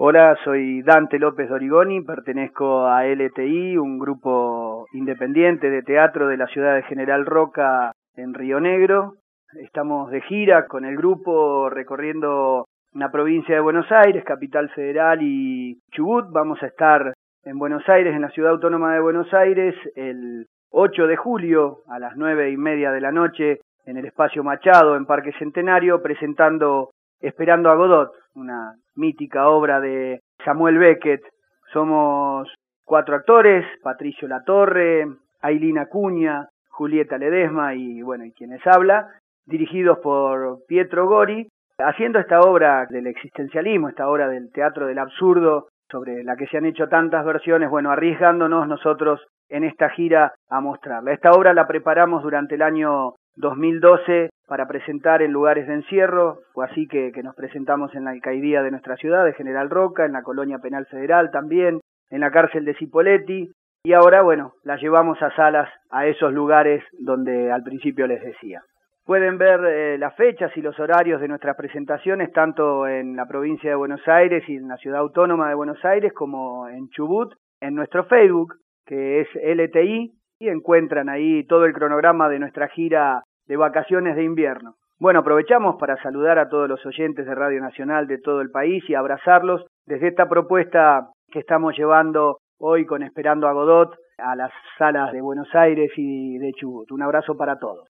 Hola, soy Dante López Dorigoni, pertenezco a LTI, un grupo independiente de teatro de la ciudad de General Roca en Río Negro. Estamos de gira con el grupo recorriendo la provincia de Buenos Aires, Capital Federal y Chubut. Vamos a estar en Buenos Aires, en la ciudad autónoma de Buenos Aires, el 8 de julio a las 9:30 de la noche en el Espacio Machado, en Parque Centenario, presentando Esperando a Godot, una mítica obra de Samuel Beckett. Somos 4 actores: Patricio Latorre, Ailín Acuña, Julieta Ledesma y quienes habla, dirigidos por Pietro Gori, haciendo esta obra del existencialismo, esta obra del teatro del absurdo, sobre la que se han hecho tantas versiones, arriesgándonos nosotros en esta gira a mostrarla. Esta obra la preparamos durante el año 2012 para presentar en lugares de encierro. Fue así que nos presentamos en la alcaidía de nuestra ciudad, de General Roca, en la Colonia Penal Federal también, en la cárcel de Cipolletti, y ahora, la llevamos a salas, a esos lugares donde al principio les decía. Pueden ver las fechas y los horarios de nuestras presentaciones tanto en la provincia de Buenos Aires y en la ciudad autónoma de Buenos Aires como en Chubut, en nuestro Facebook, que es LTI, y encuentran ahí todo el cronograma de nuestra gira de vacaciones de invierno. Aprovechamos para saludar a todos los oyentes de Radio Nacional de todo el país y abrazarlos desde esta propuesta que estamos llevando hoy con Esperando a Godot a las salas de Buenos Aires y de Chubut. Un abrazo para todos.